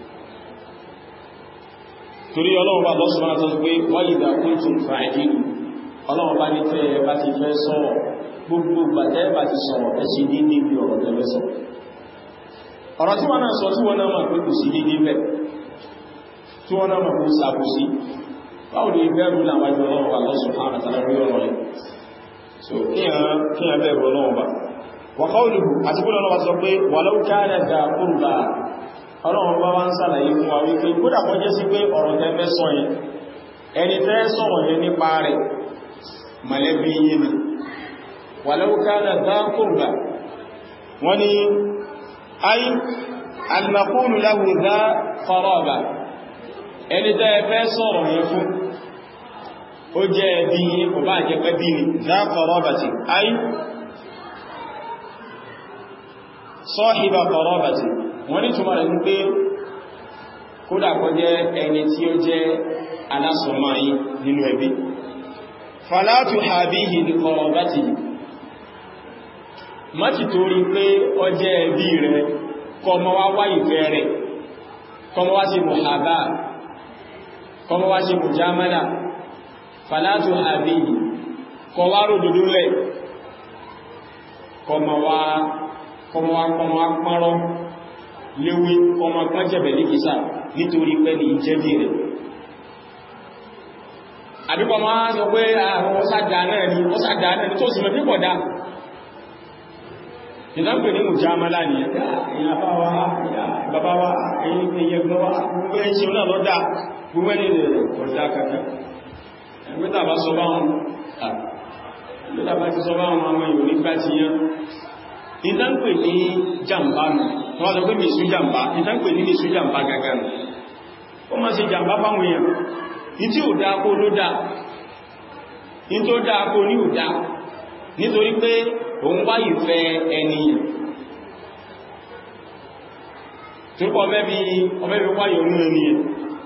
Speaker 2: torí ọlọ́run bá lọ́sùn máa tọ́ pé wáyé ìdá kuntum fa'idin ọlọ́run bá ní tẹ́ ẹ bá ti fẹ́ sọ̀rọ̀ gbogbo gbàtẹ́ bá ti sọ̀rọ̀ ẹ̀ṣì dídí bí ọ̀rọ̀ tẹ́lẹ̀ sọ ọ̀rọ̀ tí wọ́n náà sọ tí wọ́n náà máa pé kò sí dídí bẹ́ tí wọ́n náà máa kó sàkó sí báwo ni bẹ́rù láwọn ẹgbẹ́ ọlọ́run bá lọ́sùn hàn àtàrà rí ọ̀rọ̀ rẹ̀ so kí a bẹ̀rù ọlọ́run bá wa qawluhu àti kúrò ọlọ́run bá sọ pé walau kana dha qurba ọlọ́run bá wá ń sàlàyé fún wa wípé kódà kọ́ jẹ́ sí pé ọ̀rọ̀ tẹ́fẹ́ sọ yẹn ẹni tẹ́ sọ̀rọ̀ yẹn nípa rẹ̀ mọ̀lẹ́bí yìí ni walau kana dha qurba wọ́n ni ay al-maqulu lahu dha qaraba ẹni tẹ́ sọ̀rọ̀ yẹn fún ó jẹ́ ẹbí yìí kò bá jẹ́ pẹ́bí ni dha qarabati ay sahiba qarabati wọ́n ní túnmọ̀ rẹ̀ ń pé kódà kó jẹ́ ẹni tí ó jẹ́ alásọmọ́ yìí nínú ẹbí fala tuhabihi li qarabatihi má ti torí pé ó jẹ́ ẹbí rẹ̀ kọmọ wá wá ìfẹ́ rẹ̀ kọmọ wá sí muhabba kọmọ wá sí mujamala fala tuhabihi kọ wá ròdòdó rẹ̀ kọmọ wá pọ́nrọ́ léwé ọmọ kan jẹ́bẹ̀ líkìsà nítorí pé ní ìjẹ́bí rẹ̀. àbíkọ máa sọ pé àwọn ọ̀sádà náà ni tó sì mọ̀ pípọ̀ dá ìdánpẹ̀ ní mùjámálà ní bàbá wa ẹ̀yẹgbọ́n wa gbogbo ẹ̀ṣẹ́ náà lọ́dá gbogbo ẹni rẹ̀ ọ̀dá kàkà ẹgbẹ́ta bá sọ báwọn àwọn èèyàn nígbà ti yán ìdánpẹ̀ ní jàmbá nù wọ́n lọ pé mìsú jàmbá ìdánpẹ̀ ní mìsú jàmbá gagara ó máa ṣe jàmbá fáwọn èèyàn ní tí ò dá kó ló dá ní tó dá kó ní ò dá nítorí pé òun wá ìfẹ́ ẹniyàn tó pọ̀ ọmẹ́bí wáyé onú ẹniyàn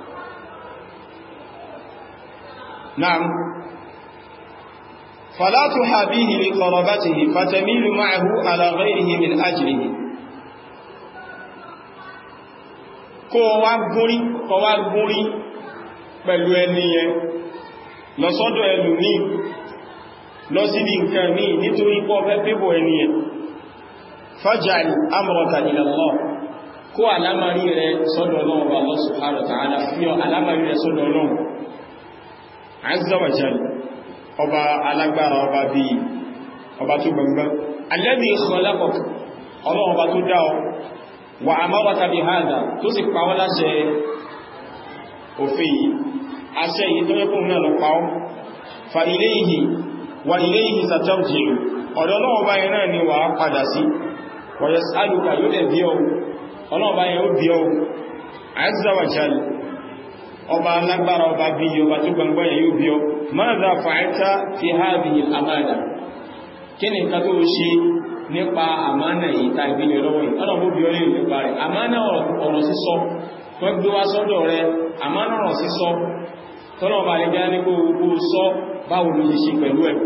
Speaker 2: náà فلا تحابيه لقرابته فتميل معه على غيره من أجله kó wá gúnrí pẹ̀lú ẹniyẹ lọ sọ́dọ̀ ẹlòmíì lọ sí bí nǹkan míì nítorí pọ́ fẹ́ pébò ẹniyẹ faj'al amraka ila Allah kó alámarí rẹ̀ sọ́dọ̀ Ọlọ́run Allah subhanahu wa ta'ala fi alámarí rẹ̀ sọ́dọ̀ Ọlọ́run azza wa jalla ọba alágbára ọba bí ọba tó gbọmgbọ́n alladhi khalaqak Ọlọ́run ọba tó dá ọ wà amaraka bi hadha tó sì pàwọ́ láṣẹ òfin yìí àṣẹ yìí tó mẹ́kùn náà lọ pàwọ́ fa ilayhi satarji'u ọ̀dọ̀ Ọlọ́run ọba yẹn náà ni wà á padà sí wa yas'aluka yóò dẹ̀ bí ọ Ọlọ́run ọba yẹn ó bí ọ azza wa jalla ọba alágbára ọba bí ọba tó gbọmgbọ́n yẹn yóò bí ọ ماذا فعلت في هذه الأمانة kíni nǹkan tó ṣe nípa àmánà yìí ta ìbílẹ̀ lọ́wọ́ yìí ọ̀nà bó bí ọlẹ́ nípa rẹ̀ àmánà ọ̀rọ̀ sísọ tó gbé wá sọ́dọ̀ rẹ̀ àmánà ọ̀rọ̀ sísọ tọ́nà bá lè já ní gbogbo sọ báwo ló ṣe pẹ̀lú ẹ̀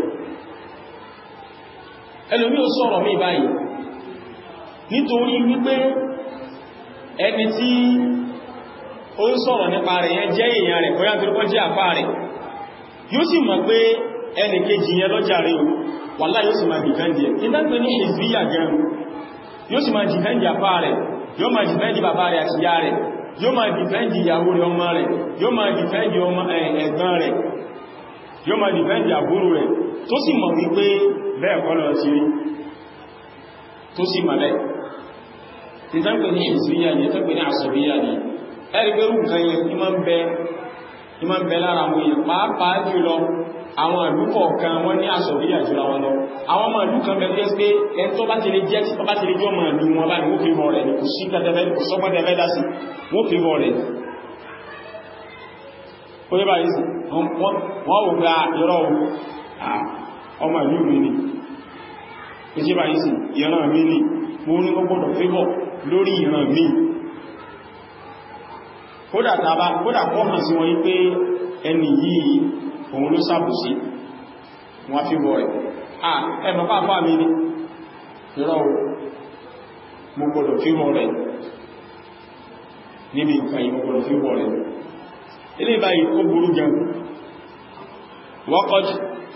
Speaker 2: ẹlòmí ò sọ̀rọ̀ mí báyìí nítorí wípé ẹni tí ó ń sọ̀rọ̀ nípa rẹ̀ yẹn jẹ́ èèyàn rẹ̀ bóyá tó kọ́ jẹ́ àfá rẹ̀ yóò sì mọ̀ pé ẹni kejì yẹn lọ́jà rí o wàlá yóò sì máa dìfẹ́ndì ẹ̀ ìdágbé ní ìsbíyà gẹ̀rù yóò sì máa dìfẹ́ndì àpá rẹ̀ yóò máa dìfẹ́ndì bàbá rẹ̀ àti ìyá rẹ̀ yóò máa dìfẹ́ndì ìyàwó rẹ̀ ọmọ rẹ̀ yóò máa dìfẹ́ndì ẹ̀gbọ́n rẹ̀ yóò máa dìfẹ́ndì àbúrò rẹ̀ tó sì mọ̀ wípé bẹ́ẹ̀ kọ́ lọ sí rí tó sì mọ̀ bẹ́ẹ̀ ìdágbé ní ìsbíyà ni ìdágbé ní àṣọ̀bíyà ni ẹ̀rìgbẹ́rù nǹkan yẹn ìmọ̀ ń bẹ lára àwọn èèyàn pàápàá jùlọ àwọn ìlú kọ̀ọ̀kan wọ́n ní àṣọ̀bíyà jùlọ wọn lọ àwọn ọmọ ìlú kan bẹ̀rẹ̀ pé ẹn tó bá ti lè jẹ́ tí bá ti lè jọ mọ̀ ìlú wọn bá ní wó fi rọ̀ rẹ̀ ní kò sí sọ́gbọ́dẹ̀fẹ́ dá sí wó fi rọ̀ rẹ̀ ó yẹ́ báyìí wọ́n wò pé ìrọ̀ ọmọ ìlú mi ni ó yẹ́ báyìí sí ìran mi ni mo ní gbọ́dọ̀ fẹ́bọ̀ lórí ìran mi kódà kọ́ hàn sí wọn yí pé ẹni yìí òun ló sàbòsí wọ́n fi bọ̀ rẹ̀ ẹmọ̀ pàápàá mi ní ìrọ̀ mo gbọ́dọ̀ fi bọ̀ rẹ̀ níbi nǹkan yìí mo gbọ́dọ̀ fi bọ̀ rẹ̀ ilé báyìí ó burú gan waqad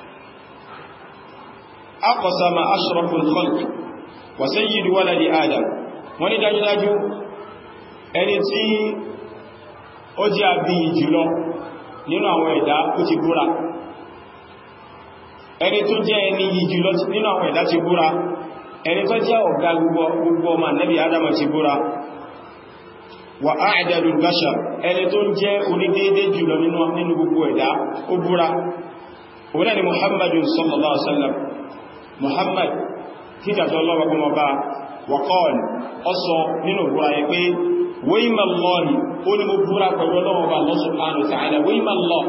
Speaker 2: aqsama ashraful khalq wa sayyidu waladi adam wọ́n ní dájúdájú ẹni tí ó jẹ́ àbí jùlọ nínú àwọn ẹ̀dá ó ti búra ẹni tó jẹ́ ẹni yìí jùlọ nínú àwọn ẹ̀dá ti búra ẹni tó jẹ́ ọ̀gá gbogbo ọmọ Ànábì Ádámù ti búra wa a'dalul bashar ẹni tó jẹ́ onídéédé jùlọ nínú gbogbo ẹ̀dá ó búra òun ni Muhammadun sallallahu alaihi wasallam Muhammad kí jàtọ̀ lọ́wọ́ kọmọ bá wa qala ọsọ nínú búra yẹ pé wayma Allahi ó ní mo búra pẹ̀lú ọlọ́wọ́ bá Allah subhanahu wa ta'ala wayma Allah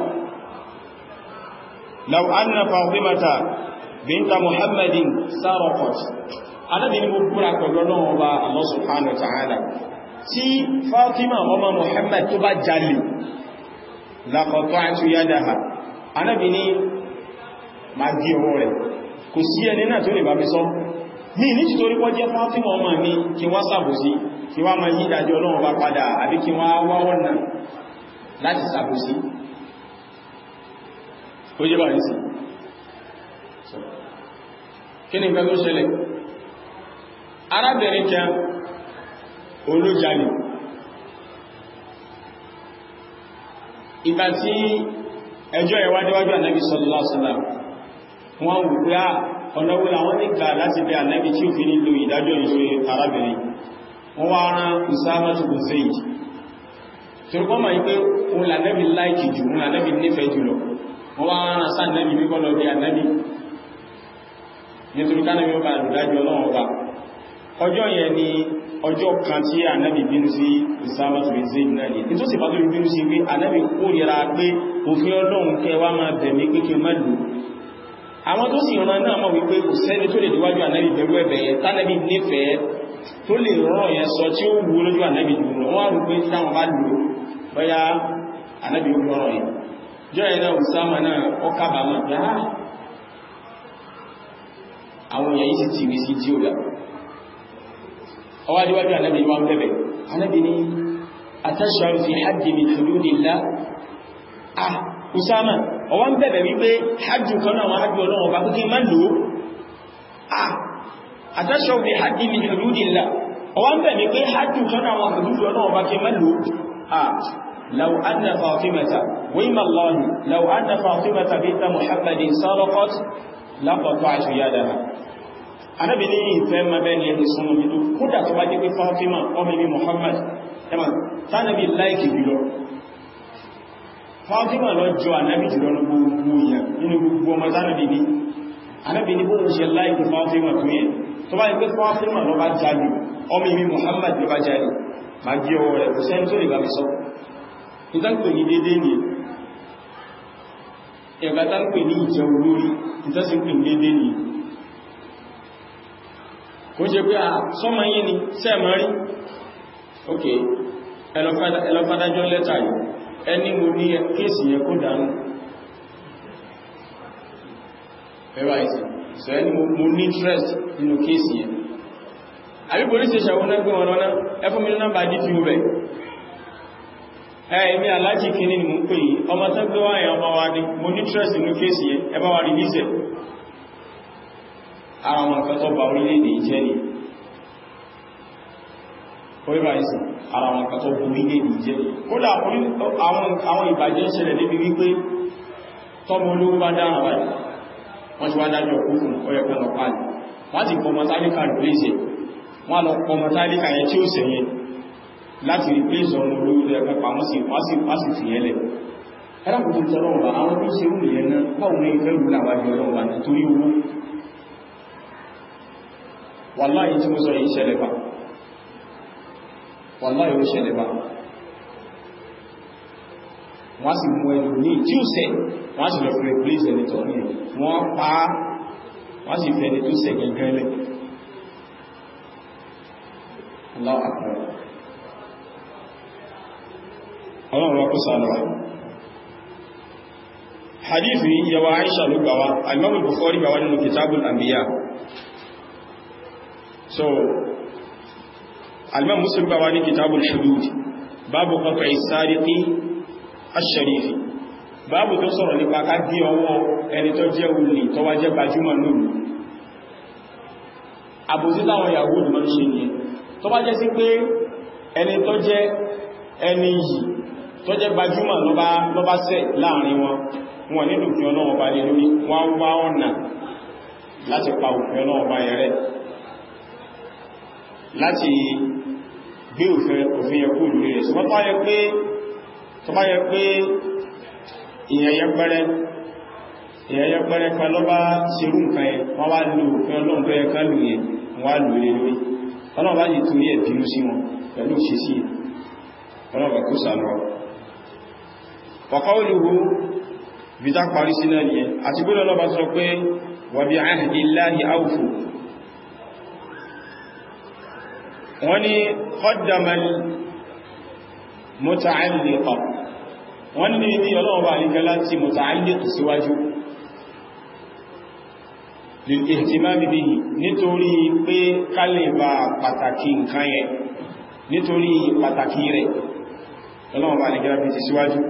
Speaker 2: law anna Fatimata binta Muhammadin sarqat anábi ni mo búra pẹ̀lú ọlọ́wọ́ bá Allah subhanahu wa ta'ala tí Fatima ọmọ Muhammad tó bá jalè laqata'tu yadaha anábi ni ma gé ọwọ́ rẹ̀ kò sí ẹni náà tó lè bá mi sọ ní nítorí wọ́n jẹ́ Fatima ọmọ mi kí wọ́n ṣàbòsí kí wọ́n máa yí ìdájọ́ Ọlọ́run bá padà àbí kí wọ́n wá wọ́nà láti ṣàbòsí ó jẹ́ bá ní sí kí ni nǹkan tó ṣẹlẹ̀ arábìnrin kan olójalè ìgbà tí ẹjọ́ ìwádíwájú Ànábì sallallahu alaihi wasallam wọ́n wù pé ọ̀nà wo làwọn nígbà láti bẹ Ànábì tí ò fi nílò ìdájọ́ ìṣe arábìnrin wọ́n wá rán Usama bin Zayd tí ó kọ́ ma yí pé òun l'Ànábì láìkì jù òun l'Ànábì nífẹ̀ẹ́ jùlọ wọ́n wá rán sáà Ànábì bí kọ́ lọ bí Ànábì nítorí kánàbí ó bá ìdájọ́ Ọlọ́run ọba ọjọ́ yẹn ni ọjọ́ kan tí Ànábì bínú sí Usama bin Zayd náà ní tó sì bá tó bínú sí pé Ànábì kórìíra pé òfin Ọlọ́run kẹwàá máa bẹ̀mí pé kí má lò àwọn tó sì rán náà mọ̀ wípé kò sẹ́ni tó lè díwájú Ànábì pẹ̀lú ẹ̀bẹ̀ yẹn tánàbí nífẹ̀ẹ́ tó lè rán yẹn sọ tí ó wú lójú Ànábì jùlọ wọ́n rú pé táwọn bá lò bọ́yá Ànábì ó gbọ́rọ̀ yẹn jọ yẹn náà Usama náà ó kábàámọ̀ pé àwọn èèyàn yìí sì ti rí sí tí ó dà ọwá díwájú Ànábì wọn bẹ̀bẹ̀ Ànábì ní atashhadu fi hajji min hududillah Usama ọwá ń bẹ̀bẹ̀ wípé hajjù kan náà wọ́n hajjù Ọlọ́run ọba kúkí má lò atashhadu fi hajji min hududillah ọwá ń bẹ̀bẹ̀ pé hajjù kan náà wọ́n hajjù Ọlọ́run ọba kí má lò law anna Fatimata wayma Allah law anna Fatimata binta Muhammadin sarqat laqata'tu yadaha Ànábì ní ìfẹ́ ma bẹ́ẹ̀ ni ẹni súnmọ́ mi tó kódà tó bá jẹ́ pé Fatima ọmọ mi Muhammad ẹmà tánàbí láìkì jùlọ Fatima lọ jọ Ànábì jùlọ ní gbogbo èèyàn nínú gbogbo ọmọ tánàbí ní Ànábì ní bóhun ṣe láìkì Fatima tó yẹ tó bá jẹ́ pé Fatima lọ bá jáde ọmọ mi Muhammad lọ bá jáde ma gí ọwọ́ rẹ̀ kò sẹ́ni tó lè bá mi sọ ìtàkùn ní dédé ni ẹ̀gbà tánàpẹ̀ ní ìjẹ olórí ìtàkùn ní dédé ni kò jẹ́ pé sọ́mọ yìí ni sẹ́ẹ̀mọ́ rí ok ẹlọ́fàdájọ́ lẹ́tà yìí ẹni mo ní kéèsì yẹn kó dánú ẹwà ìsìn sọ ẹni mo ní interest nínú kéèsì yẹn àbí police station wọ́n náà gbé wọn lọ́nà ẹfún mi nọ́mbà dìtì rẹ̀ ẹ̀ẹ̀mí alájì kìíní ni mo ń pè yìí ọmọ tó gbé wáyé ọmọ wa ní mo ní interest nínú kéèsì yẹn ẹ bá wa release ara wọn kan tó bá orílẹ̀-èdè ìjẹ́ ni orílẹ̀ ìsìn ara wọn kan tó bá orílẹ̀-èdè ìjẹ́ kódà àwọn ìbàjẹ́ ń ṣẹlẹ̀ níbi wípé tọ́mọ olówó bá dára báyìí wọ́n ti wá dájọ́ òkúkùn ọyọ̀kan lọ pàálì wọ́n ti pọ̀ mọ́tálíkà replace wọ́n lọ pọ̀ mọ́tálíkà yẹn tí ó sẹ̀yẹn láti replace ọmọ olówó lẹ́ẹ̀kan pàmọ́ sí wọ́n sì fìyẹ́lẹ̀ ẹlẹ́kùnkùn tọ́lọ́wọ́ àwọn tó ṣe rú ìyẹn náà báwọn ní ìfẹ́ rú làwájú ọlọ́wọ́ nítorí owó wàláyé tí mo sọ yìí ṣẹlẹ̀ bá wàláyé ó ṣẹlẹ̀ bá wọ́n sì mú ẹni ní tí ó ṣẹ̀ wọ́n sì lọ fi replace ẹni tọ̀ ní wọ́n pa wọ́n sì fẹ́ ẹni tó ṣẹ̀ gẹ́gẹ́ lẹ̀. Allahu Akbar. Ọlọ́run wọ́n kó sánà wà. Hadith ni yawa Aisha ló gbà wá, Imam Bukhari gbà wá nínú Kitabul Anbiya. So, Imam Muslim gbà wá ní Kitabul Hudud, Babu qat'i as-sariqi ash-sharifi. Babu tó sọ̀rọ̀ nípa ká gé ọwọ́ ẹni tó jẹ́ olè tó wá jẹ́ gbajúmọ̀ lónìí. Àbòsí táwọn Yahudi máa ń ṣe nìyẹn. Tó bá jẹ́ sí pé ẹni tó jẹ́ ẹni yìí tó jẹ́ gbajúmọ̀ ló bá ṣẹ̀ láàrin wọn nínú òfin Ọlọ́run bá lè lórí wọ́n wá ọ̀nà láti pa òfin Ọlọ́run bá yẹrẹ láti gbé òfin ẹkù lórí rẹ̀. Ṣùgbọ́n tó bá yẹ pé ìyẹn yẹpẹrẹ kan ló bá ṣerú nǹkan yẹn wọ́n wá lò òfin Ọlọ́run tó yẹ ká lò yẹn wọ́n lò lé lórí Ọlọ́run bá yìí torí ẹ̀ bínú sí wọn pẹ̀lú òṣìṣì Ọlọ́run bá kó sànú waqawluhu bídá parí sí náà nìyẹn àti gbọ́nà lọ́bá sọ pé wa bi ahdillahi awfu wọ́n ni qaddama muta'alliqa wọ́n ni ní Ọlọ́run bá nígbà láti muta'alliq síwájú lil ihtimam bihi nítorí pé kálẹ̀bà pàtàkì nǹkan yẹn nítorí pàtàkì rẹ̀ Ọlọ́run bá nígbà bí ti síwájú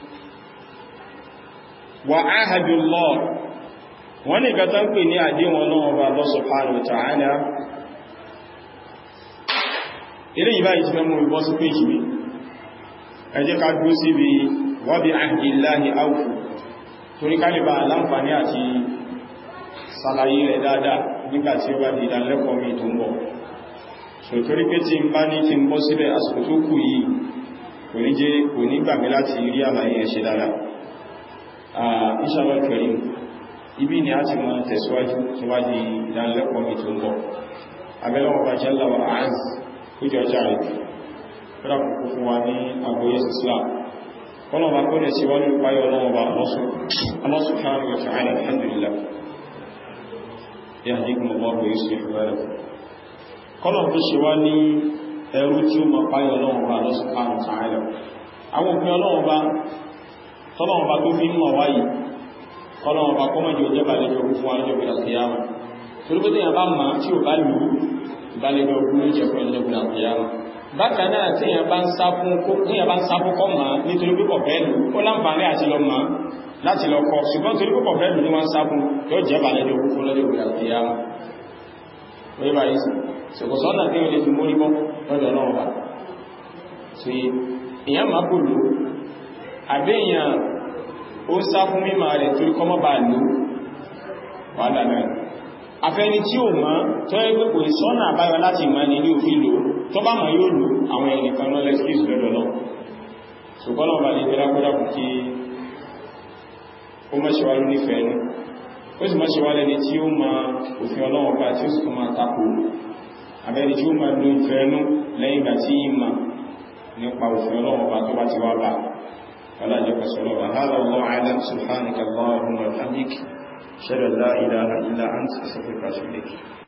Speaker 2: wa ahadullah wọ́n ní ìgbà tán pè ní àdéhùn Ọlọ́run bá Allah subhanahu wa ta'ala ilé ìbá ìtìmẹ́ mú ìbọ́ sí péjì mi ẹ jẹ́ ká dúró sí bí wa bi ahdillahi awfu torí kálíbà láǹfàní àti sàlàyé rẹ̀ dáadáa nígbàtí ó bá di ìdánilẹ́kọ̀ọ́ mi tó ń bọ̀ so torí pé tí ń bá ní tí ń bọ́ síbẹ̀ àsìkò tó kù yìí kò ní gbàgbé láti rí àlàyé ẹ̀ ṣe dáadáa inshallah karim ibi ni a ti máa tẹ̀síwájú tó bá di ìdánilẹ́kọ̀ọ́ mi tó ń bọ̀ abẹ́lọ́wọ́ bá jalla wa azz kójọ járe rẹ̀ kúkú fún wa ní àgbóyé Islam kọ́lọ̀bá kó lè sí wọ́n ní páyọ̀ lọ́wọ́ bá Allah subhanahu wa ta'ala alhamdulillah yahdikumullahu wa yuslihu balakum kọ́lọ̀ tó ṣe wá ní ẹrú tí ó máa páyọ̀ lọ́wọ́ bá Allah subhanahu wa ta'ala àwọn òfin ọlọ́wọ́ bá tọ́lọ́wọ́ bá tó fi ń mọ̀ wáyìí kọ́lọ́wọ́ bá kọ́mọ̀jì òjẹ́bà lẹ́jọ́ ogun fún àjọ́ ìgbìyà kìyàmà torí pé tẹ́yàn bá máa tí ò bá lù ìbálẹ́jọ́ ogun ní ìjẹ́ fún ẹjọ́ ìgbìyà kìyàmà bákan náà tẹ́yàn bá ń sá fún kọ́ máa nítorí pípọ̀ bẹ́ẹ̀lù ó láǹfààní àti lọ máa láti lọ kọ́ ṣùgbọ́n torí pípọ̀ bẹ́ẹ̀lù ní wọ́n sá fún yóò jẹ́bà lẹ́jọ́ ogun fún lọ́jọ́ ìgbìyà kìyàmà orí bá yìí ṣòkòsọ́nà tí ó lè fi mórí bọ́ lọ́dọ̀ náà bá so ìyàn máa kò lò àbẹ́yàn ó sá fún mímọ̀ rẹ̀ torí kọmọ́ bá lò wádà náà afẹ́ni tí ó mọ̀ tó ẹgbẹ́ kò sọ́nà àbáyọ láti mọ̀ ní òfin lò tó bá mọ̀ yóò lò àwọn ẹnìkan náà lẹ́skìsì lọ́dọ̀ náà ṣùgbọ́n bá lè tẹ́lá kọ́dà kù kí ó mọ́ṣẹ́wá ló nífẹ̀ẹ́ nù ó sì mọ́ṣẹ́wá lẹ́ni tí ó mọ̀ òfin Ọlọ́run bá tí ó sì kọ́ máa tako abẹ́ni tí ó mọ̀ lo ìfẹ́ nù lẹ́yìn ìgbà tí ìmọ̀ nípa òfin Ọlọ́run bá tó bá ti wá bá ولا جل وعلا. هذا الله أعلم. سبحانك اللهم وبحمدك أشهد أن لا إله إلا أنت أستغفرك وأتوب إليك.